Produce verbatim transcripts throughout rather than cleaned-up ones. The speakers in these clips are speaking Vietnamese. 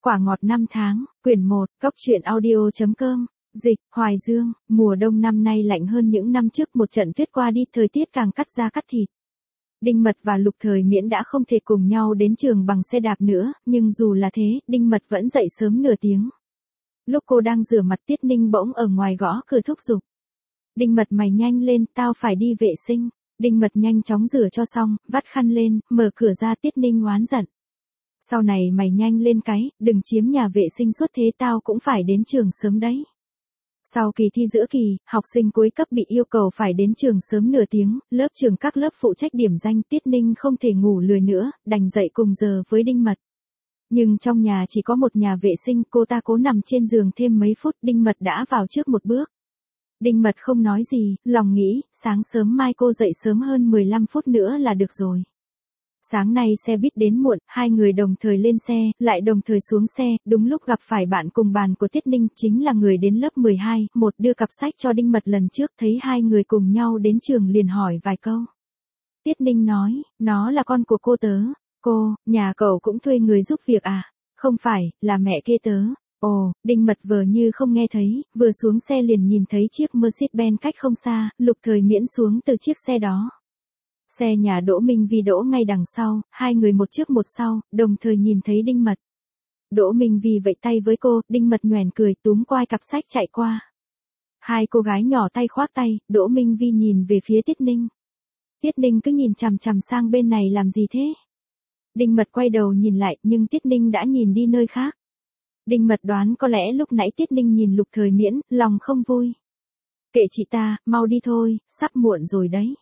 Quả ngọt năm tháng, quyển một, góc truyện audio.com, dịch, Hoài Dương, mùa đông năm nay lạnh hơn những năm trước, một trận tuyết qua đi, thời tiết càng cắt da cắt thịt. Đinh Mật và Lục Thời Miễn đã không thể cùng nhau đến trường bằng xe đạp nữa, nhưng dù là thế, Đinh Mật vẫn dậy sớm nửa tiếng. Lúc cô đang rửa mặt, Tiết Ninh bỗng ở ngoài gõ cửa thúc giục. Đinh Mật, mày nhanh lên, tao phải đi vệ sinh. Đinh Mật nhanh chóng rửa cho xong, vắt khăn lên, mở cửa ra. Tiết Ninh oán giận. Sau này mày nhanh lên cái, đừng chiếm nhà vệ sinh suốt thế, tao cũng phải đến trường sớm đấy. Sau kỳ thi giữa kỳ, học sinh cuối cấp bị yêu cầu phải đến trường sớm nửa tiếng, lớp trưởng các lớp phụ trách điểm danh. Tiết Ninh không thể ngủ lười nữa, đành dậy cùng giờ với Đinh Mật. Nhưng trong nhà chỉ có một nhà vệ sinh, cô ta cố nằm trên giường thêm mấy phút, Đinh Mật đã vào trước một bước. Đinh Mật không nói gì, lòng nghĩ, sáng sớm mai cô dậy sớm hơn mười lăm phút nữa là được rồi. Sáng nay xe buýt đến muộn, hai người đồng thời lên xe, lại đồng thời xuống xe, đúng lúc gặp phải bạn cùng bàn của Tiết Ninh, chính là người đến lớp mười hai, một đưa cặp sách cho Đinh Mật lần trước, thấy hai người cùng nhau đến trường liền hỏi vài câu. Tiết Ninh nói, nó là con của cô tớ. Cô, nhà cậu cũng thuê người giúp việc à? Không phải, là mẹ kê tớ. Ồ, Đinh Mật vờ như không nghe thấy, vừa xuống xe liền nhìn thấy chiếc Mercedes-Benz cách không xa, Lục Thời Miễn xuống từ chiếc xe đó. Xe nhà Đỗ Minh Vi đỗ ngay đằng sau, hai người một trước một sau, đồng thời nhìn thấy Đinh Mật. Đỗ Minh Vi vẫy tay với cô, Đinh Mật nhoẻn cười túm quai cặp sách chạy qua. Hai cô gái nhỏ tay khoác tay, Đỗ Minh Vi nhìn về phía Tiết Ninh. Tiết Ninh cứ nhìn chằm chằm sang bên này làm gì thế? Đinh Mật quay đầu nhìn lại, nhưng Tiết Ninh đã nhìn đi nơi khác. Đinh Mật đoán có lẽ lúc nãy Tiết Ninh nhìn Lục Thời Miễn, lòng không vui. Kệ chị ta, mau đi thôi, sắp muộn rồi đấy.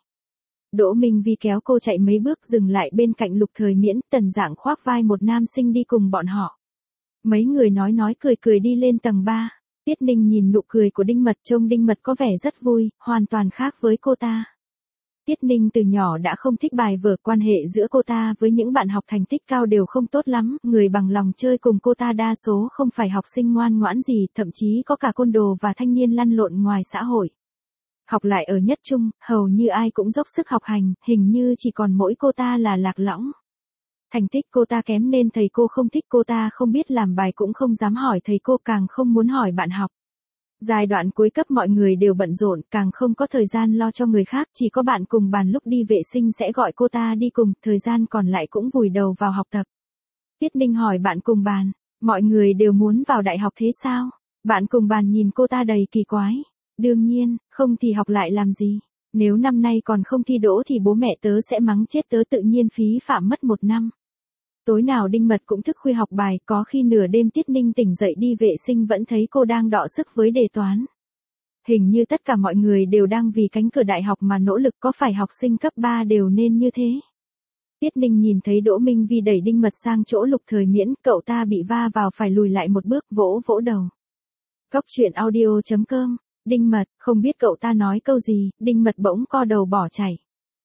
Đỗ Minh Vi kéo cô chạy mấy bước, dừng lại bên cạnh Lục Thời Miễn, Tần Dạng khoác vai một nam sinh đi cùng bọn họ. Mấy người nói nói cười cười đi lên tầng ba. Tiết Ninh nhìn nụ cười của Đinh Mật, trông Đinh Mật có vẻ rất vui, hoàn toàn khác với cô ta. Tiết Ninh từ nhỏ đã không thích bài vở, quan hệ giữa cô ta với những bạn học thành tích cao đều không tốt lắm, người bằng lòng chơi cùng cô ta đa số không phải học sinh ngoan ngoãn gì, thậm chí có cả côn đồ và thanh niên lăn lộn ngoài xã hội. Học lại ở nhất trung, hầu như ai cũng dốc sức học hành, hình như chỉ còn mỗi cô ta là lạc lõng. Thành tích cô ta kém nên thầy cô không thích cô ta, không biết làm bài cũng không dám hỏi thầy cô, càng không muốn hỏi bạn học. Giai đoạn cuối cấp mọi người đều bận rộn, càng không có thời gian lo cho người khác, chỉ có bạn cùng bàn lúc đi vệ sinh sẽ gọi cô ta đi cùng, thời gian còn lại cũng vùi đầu vào học tập. Tiết Ninh hỏi bạn cùng bàn, mọi người đều muốn vào đại học thế sao? Bạn cùng bàn nhìn cô ta đầy kỳ quái. Đương nhiên, không thì học lại làm gì? Nếu năm nay còn không thi đỗ thì bố mẹ tớ sẽ mắng chết tớ, tự nhiên phí phạm mất một năm. Tối nào Đinh Mật cũng thức khuya học bài, có khi nửa đêm Tiết Ninh tỉnh dậy đi vệ sinh vẫn thấy cô đang đọ sức với đề toán. Hình như tất cả mọi người đều đang vì cánh cửa đại học mà nỗ lực, có phải học sinh cấp ba đều nên như thế? Tiết Ninh nhìn thấy Đỗ Minh Vi đẩy Đinh Mật sang chỗ Lục Thời Miễn, cậu ta bị va vào phải lùi lại một bước, vỗ vỗ đầu. Góc truyện audio.com, Đinh Mật, không biết cậu ta nói câu gì, Đinh Mật bỗng co đầu bỏ chạy.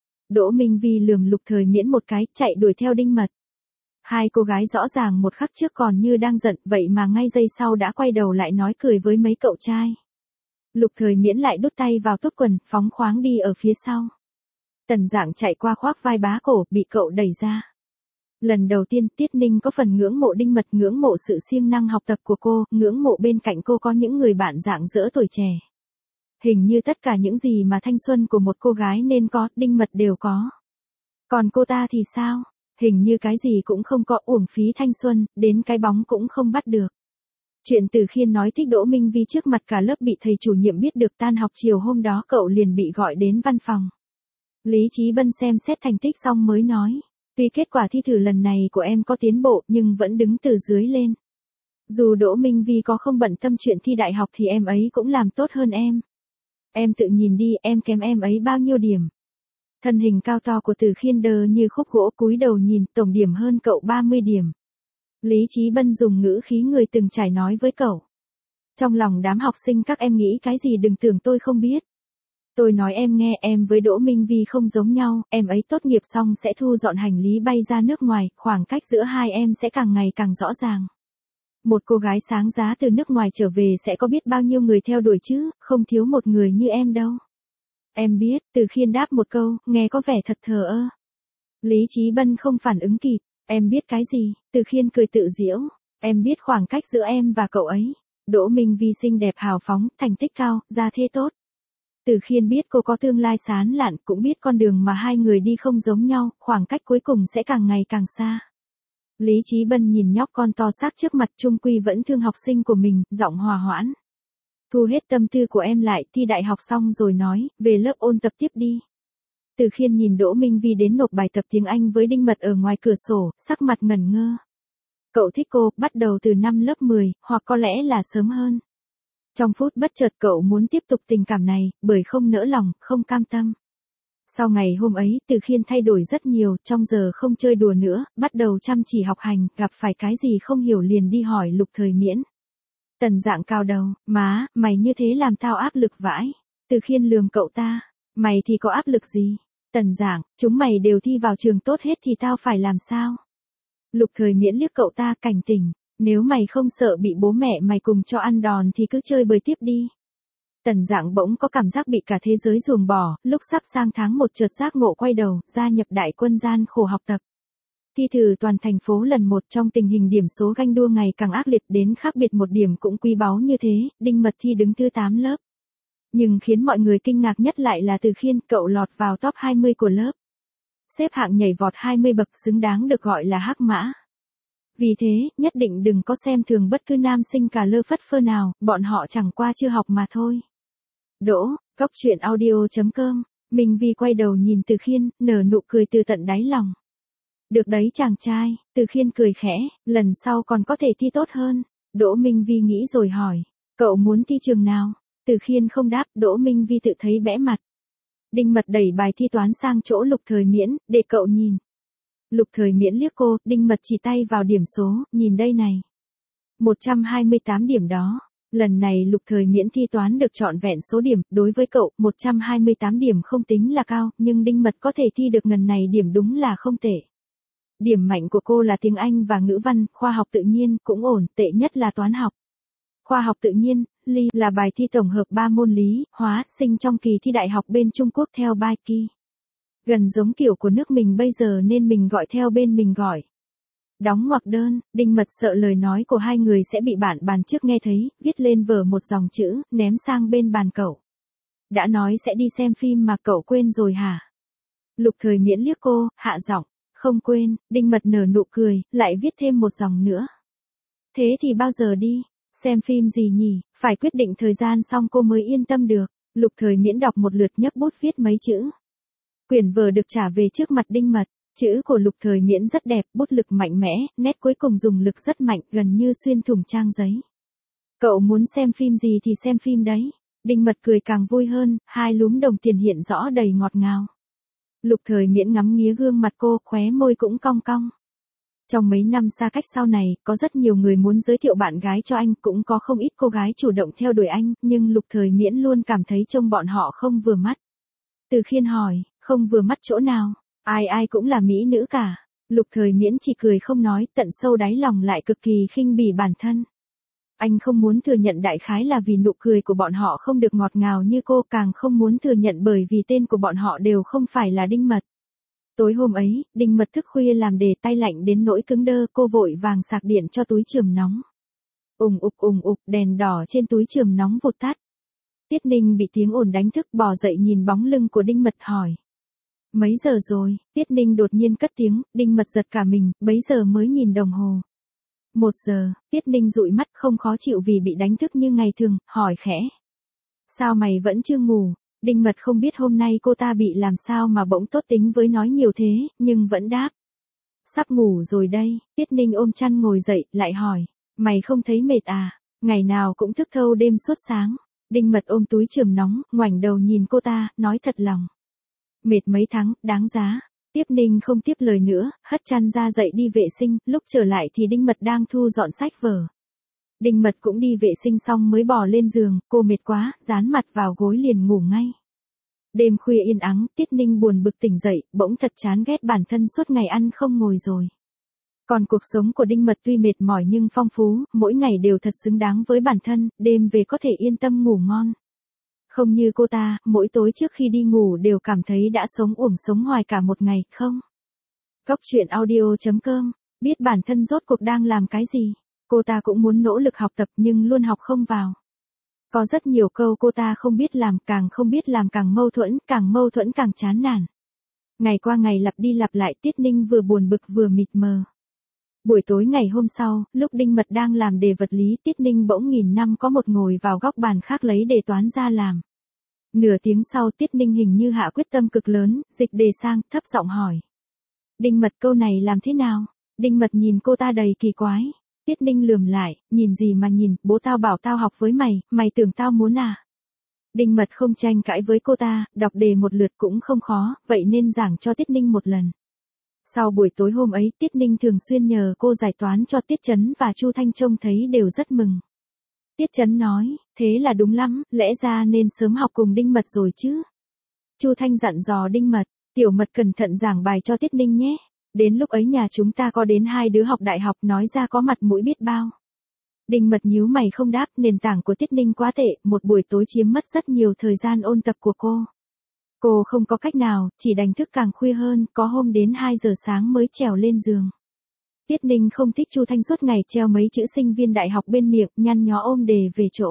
Đỗ Minh Vi lườm Lục Thời Miễn một cái, chạy đuổi theo Đinh Mật. Hai cô gái rõ ràng một khắc trước còn như đang giận, vậy mà ngay giây sau đã quay đầu lại nói cười với mấy cậu trai. Lục Thời Miễn lại đút tay vào túi quần, phóng khoáng đi ở phía sau. Tần Dạng chạy qua khoác vai bá cổ, bị cậu đẩy ra. Lần đầu tiên Tiết Ninh có phần ngưỡng mộ Đinh Mật, ngưỡng mộ sự siêng năng học tập của cô, ngưỡng mộ bên cạnh cô có những người bạn rạng rỡ tuổi trẻ. Hình như tất cả những gì mà thanh xuân của một cô gái nên có, Đinh Mật đều có. Còn cô ta thì sao? Hình như cái gì cũng không có, uổng phí thanh xuân, đến cái bóng cũng không bắt được. Chuyện Từ Khiên nói thích Đỗ Minh Vi trước mặt cả lớp bị thầy chủ nhiệm biết được, tan học chiều hôm đó cậu liền bị gọi đến văn phòng. Lý Chí Bân xem xét thành tích xong mới nói, tuy kết quả thi thử lần này của em có tiến bộ nhưng vẫn đứng từ dưới lên. Dù Đỗ Minh Vi có không bận tâm chuyện thi đại học thì em ấy cũng làm tốt hơn em. Em tự nhìn đi, em kém em ấy bao nhiêu điểm. Thân hình cao to của Từ Khiên đờ như khúc gỗ, cúi đầu nhìn, tổng điểm hơn cậu ba mươi điểm. Lý Chí Bân dùng ngữ khí người từng trải nói với cậu. Trong lòng đám học sinh các em nghĩ cái gì đừng tưởng tôi không biết. Tôi nói em nghe, em với Đỗ Minh Vi không giống nhau, em ấy tốt nghiệp xong sẽ thu dọn hành lý bay ra nước ngoài, khoảng cách giữa hai em sẽ càng ngày càng rõ ràng. Một cô gái sáng giá từ nước ngoài trở về sẽ có biết bao nhiêu người theo đuổi chứ, không thiếu một người như em đâu. Em biết, Từ Khiên đáp một câu, nghe có vẻ thật thờ ơ. Lý Chí Bân không phản ứng kịp, em biết cái gì? Từ Khiên cười tự giễu. Em biết khoảng cách giữa em và cậu ấy. Đỗ Minh Vi xinh đẹp hào phóng, thành tích cao, gia thế tốt. Từ Khiên biết cô có tương lai sáng lạn, cũng biết con đường mà hai người đi không giống nhau, khoảng cách cuối cùng sẽ càng ngày càng xa. Lý Chí Bân nhìn nhóc con to xác trước mặt, trung quy vẫn thương học sinh của mình, giọng hòa hoãn. Thu hết tâm tư của em lại, thi đại học xong rồi nói, về lớp ôn tập tiếp đi. Từ Khiên nhìn Đỗ Minh Vi đến nộp bài tập tiếng Anh với Đinh Mật ở ngoài cửa sổ, sắc mặt ngẩn ngơ. Cậu thích cô, bắt đầu từ năm lớp mười, hoặc có lẽ là sớm hơn. Trong phút bất chợt cậu muốn tiếp tục tình cảm này, bởi không nỡ lòng, không cam tâm. Sau ngày hôm ấy, Từ Khiên thay đổi rất nhiều, trong giờ không chơi đùa nữa, bắt đầu chăm chỉ học hành, gặp phải cái gì không hiểu liền đi hỏi Lục Thời Miễn. Tần Dạng cao đầu, má, mày như thế làm tao áp lực vãi. Từ Khiên lườm cậu ta, mày thì có áp lực gì? Tần Dạng, chúng mày đều thi vào trường tốt hết thì tao phải làm sao? Lục Thời Miễn liếc cậu ta cảnh tỉnh, nếu mày không sợ bị bố mẹ mày cùng cho ăn đòn thì cứ chơi bời tiếp đi. Tần Dạng bỗng có cảm giác bị cả thế giới ruồng bỏ, lúc sắp sang tháng một chợt giác ngộ quay đầu, gia nhập đại quân gian khổ học tập. Thi thử toàn thành phố lần một trong tình hình điểm số ganh đua ngày càng ác liệt đến khác biệt một điểm cũng quý báu như thế, Đinh Mật thi đứng thứ tám lớp. Nhưng khiến mọi người kinh ngạc nhất lại là Từ Khiên, cậu lọt vào top hai mươi của lớp. Xếp hạng nhảy vọt hai mươi bậc, xứng đáng được gọi là hắc mã. Vì thế, nhất định đừng có xem thường bất cứ nam sinh cả lơ phất phơ nào, bọn họ chẳng qua chưa học mà thôi. Đỗ, Cốc Truyện Audio chấm com, Minh Vi quay đầu nhìn Từ Khiên, nở nụ cười từ tận đáy lòng. Được đấy chàng trai, Từ Khiên cười khẽ, lần sau còn có thể thi tốt hơn. Đỗ Minh Vi nghĩ rồi hỏi, cậu muốn thi trường nào? Từ Khiên không đáp, Đỗ Minh Vi tự thấy bẽ mặt. Đinh Mật đẩy bài thi toán sang chỗ Lục Thời Miễn, để cậu nhìn. Lục Thời Miễn liếc cô, Đinh Mật chỉ tay vào điểm số, nhìn đây này. một trăm hai mươi tám điểm đó. Lần này Lục Thời Miễn thi toán được trọn vẹn số điểm, đối với cậu, một trăm hai mươi tám điểm không tính là cao, nhưng Đinh Mật có thể thi được ngần này điểm đúng là không tệ. Điểm mạnh của cô là tiếng Anh và ngữ văn, khoa học tự nhiên cũng ổn, tệ nhất là toán học. Khoa học tự nhiên, Ly là bài thi tổng hợp ba môn lý, hóa, sinh trong kỳ thi đại học bên Trung Quốc theo bài kỳ. Gần giống kiểu của nước mình bây giờ nên mình gọi theo bên mình gọi. Đóng ngoặc đơn, Đinh Mật sợ lời nói của hai người sẽ bị bạn bàn trước nghe thấy, viết lên vở một dòng chữ, ném sang bên bàn cậu. Đã nói sẽ đi xem phim mà cậu quên rồi hả? Lục Thời Miễn liếc cô, hạ giọng, không quên, Đinh Mật nở nụ cười, lại viết thêm một dòng nữa. Thế thì bao giờ đi? Xem phim gì nhỉ? Phải quyết định thời gian xong cô mới yên tâm được. Lục Thời Miễn đọc một lượt nhấc bút viết mấy chữ. Quyển vở được trả về trước mặt Đinh Mật. Chữ của Lục Thời Miễn rất đẹp, bút lực mạnh mẽ, nét cuối cùng dùng lực rất mạnh, gần như xuyên thủng trang giấy. Cậu muốn xem phim gì thì xem phim đấy. Đinh Mật cười càng vui hơn, hai lúm đồng tiền hiện rõ đầy ngọt ngào. Lục Thời Miễn ngắm nghía gương mặt cô, khóe môi cũng cong cong. Trong mấy năm xa cách sau này, có rất nhiều người muốn giới thiệu bạn gái cho anh, cũng có không ít cô gái chủ động theo đuổi anh, nhưng Lục Thời Miễn luôn cảm thấy trông bọn họ không vừa mắt. Từ Khiên hỏi, không vừa mắt chỗ nào? Ai ai cũng là mỹ nữ cả. Lục Thời Miễn chỉ cười không nói, tận sâu đáy lòng lại cực kỳ khinh bỉ bản thân. Anh không muốn thừa nhận đại khái là vì nụ cười của bọn họ không được ngọt ngào như cô, càng không muốn thừa nhận bởi vì tên của bọn họ đều không phải là Đinh Mật. Tối hôm ấy, Đinh Mật thức khuya làm đề, tay lạnh đến nỗi cứng đơ, cô vội vàng sạc điện cho túi chườm nóng. Ùng ục ùng ục, đèn đỏ trên túi chườm nóng vụt tắt. Tiết Ninh bị tiếng ồn đánh thức, bò dậy nhìn bóng lưng của Đinh Mật hỏi. Mấy giờ rồi? Tiết Ninh đột nhiên cất tiếng, Đinh Mật giật cả mình, bấy giờ mới nhìn đồng hồ. Một giờ, Tiết Ninh dụi mắt không khó chịu vì bị đánh thức như ngày thường, hỏi khẽ. Sao mày vẫn chưa ngủ? Đinh Mật không biết hôm nay cô ta bị làm sao mà bỗng tốt tính với nói nhiều thế, nhưng vẫn đáp. Sắp ngủ rồi đây, Tiết Ninh ôm chăn ngồi dậy, lại hỏi. Mày không thấy mệt à? Ngày nào cũng thức thâu đêm suốt sáng. Đinh Mật ôm túi chườm nóng, ngoảnh đầu nhìn cô ta, nói thật lòng. Mệt mấy tháng, đáng giá. Tiếp Ninh không tiếp lời nữa, hất chăn ra dậy đi vệ sinh, lúc trở lại thì Đinh Mật đang thu dọn sách vở. Đinh Mật cũng đi vệ sinh xong mới bò lên giường, cô mệt quá, dán mặt vào gối liền ngủ ngay. Đêm khuya yên ắng, Tiết Ninh buồn bực tỉnh dậy, bỗng thật chán ghét bản thân suốt ngày ăn không ngồi rồi. Còn cuộc sống của Đinh Mật tuy mệt mỏi nhưng phong phú, mỗi ngày đều thật xứng đáng với bản thân, đêm về có thể yên tâm ngủ ngon. Không như cô ta, mỗi tối trước khi đi ngủ đều cảm thấy đã sống uổng sống hoài cả một ngày, không? Cốc Truyện Audio chấm com, biết bản thân rốt cuộc đang làm cái gì? Cô ta cũng muốn nỗ lực học tập nhưng luôn học không vào. Có rất nhiều câu cô ta không biết làm, càng không biết làm càng mâu thuẫn, càng mâu thuẫn càng chán nản. Ngày qua ngày lặp đi lặp lại, Tiết Ninh vừa buồn bực vừa mịt mờ. Buổi tối ngày hôm sau, lúc Đinh Mật đang làm đề vật lý, Tiết Ninh bỗng nghìn năm có một ngồi vào góc bàn khác lấy đề toán ra làm. Nửa tiếng sau Tiết Ninh hình như hạ quyết tâm cực lớn, dịch đề sang, thấp giọng hỏi. Đinh Mật, câu này làm thế nào? Đinh Mật nhìn cô ta đầy kỳ quái. Tiết Ninh lườm lại, nhìn gì mà nhìn, bố tao bảo tao học với mày, mày tưởng tao muốn à? Đinh Mật không tranh cãi với cô ta, đọc đề một lượt cũng không khó, vậy nên giảng cho Tiết Ninh một lần. Sau buổi tối hôm ấy, Tiết Ninh thường xuyên nhờ cô giải toán cho Tiết Chấn và Chu Thanh trông thấy đều rất mừng. Tiết Chấn nói, thế là đúng lắm, lẽ ra nên sớm học cùng Đinh Mật rồi chứ. Chu Thanh dặn dò Đinh Mật, Tiểu Mật cẩn thận giảng bài cho Tiết Ninh nhé. Đến lúc ấy nhà chúng ta có đến hai đứa học đại học, nói ra có mặt mũi biết bao. Đinh Mật nhíu mày không đáp, nền tảng của Tiết Ninh quá tệ, một buổi tối chiếm mất rất nhiều thời gian ôn tập của cô. Cô không có cách nào, chỉ đành thức càng khuya hơn, có hôm đến hai giờ sáng mới trèo lên giường. Tiết Ninh không thích Chu Thanh suốt ngày treo mấy chữ sinh viên đại học bên miệng, nhăn nhó ôm đề về chỗ.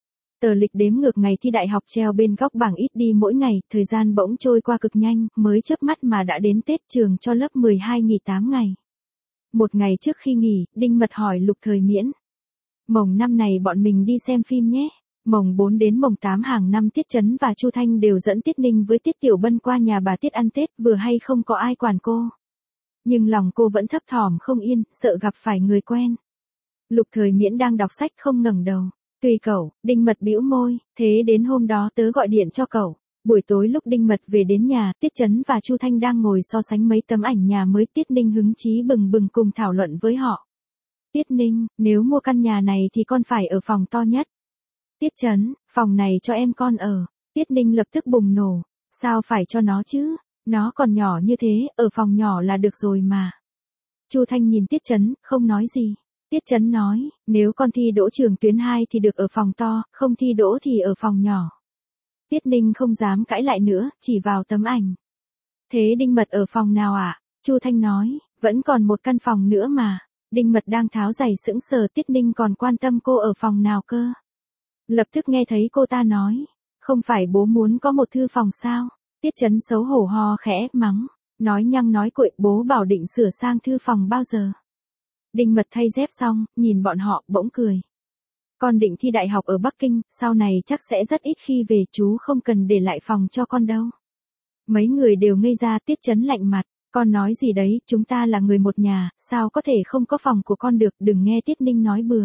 Tờ lịch đếm ngược ngày thi đại học treo bên góc bảng ít đi mỗi ngày, thời gian bỗng trôi qua cực nhanh, mới chớp mắt mà đã đến Tết, trường cho lớp mười hai nghỉ tám ngày. Một ngày trước khi nghỉ, Đinh Mật hỏi Lục Thời Miễn. Mồng năm này bọn mình đi xem phim nhé. Mồng bốn đến mồng tám hàng năm Tiết Chấn và Chu Thanh đều dẫn Tiết Ninh với Tiết Tiểu Bân qua nhà bà Tiết ăn Tết, vừa hay không có ai quản cô. Nhưng lòng cô vẫn thấp thỏm không yên, sợ gặp phải người quen. Lục Thời Miễn đang đọc sách không ngẩng đầu. Tùy cậu, Đinh Mật bĩu môi, thế đến hôm đó tớ gọi điện cho cậu. Buổi tối lúc Đinh Mật về đến nhà, Tiết Chấn và Chu Thanh đang ngồi so sánh mấy tấm ảnh nhà mới, Tiết Ninh hứng chí bừng bừng cùng thảo luận với họ. Tiết Ninh, nếu mua căn nhà này thì con phải ở phòng to nhất. Tiết Chấn, phòng này cho em con ở. Tiết Ninh lập tức bùng nổ, sao phải cho nó chứ, nó còn nhỏ như thế, ở phòng nhỏ là được rồi mà. Chu Thanh nhìn Tiết Chấn, không nói gì. Tiết Chấn nói, nếu con thi đỗ trường tuyến hai thì được ở phòng to, không thi đỗ thì ở phòng nhỏ. Tiết Ninh không dám cãi lại nữa, chỉ vào tấm ảnh. Thế Đinh Mật ở phòng nào ạ? À? Chu Thanh nói, vẫn còn một căn phòng nữa mà. Đinh Mật đang tháo giày sững sờ, Tiết Ninh còn quan tâm cô ở phòng nào cơ. Lập tức nghe thấy cô ta nói, không phải bố muốn có một thư phòng sao? Tiết Chấn xấu hổ ho khẽ, mắng, nói nhăng nói cuội, bố bảo định sửa sang thư phòng bao giờ. Đinh Mật thay dép xong, nhìn bọn họ, bỗng cười. Con định thi đại học ở Bắc Kinh, sau này chắc sẽ rất ít khi về, chú không cần để lại phòng cho con đâu. Mấy người đều ngây ra, Tiết Chấn lạnh mặt, con nói gì đấy, chúng ta là người một nhà, sao có thể không có phòng của con được, đừng nghe Tiết Ninh nói bừa.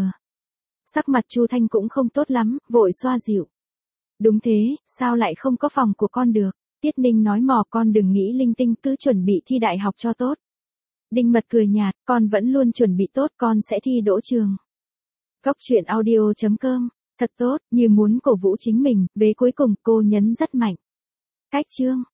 Sắc mặt Chu Thanh cũng không tốt lắm, vội xoa dịu. Đúng thế, sao lại không có phòng của con được, Tiết Ninh nói mò, con đừng nghĩ linh tinh, cứ chuẩn bị thi đại học cho tốt. Đinh Mật cười nhạt, con vẫn luôn chuẩn bị tốt, con sẽ thi đỗ trường. Góc truyện audio chấm com, thật tốt, như muốn cổ vũ chính mình, vế cuối cùng cô nhấn rất mạnh. Cách chương.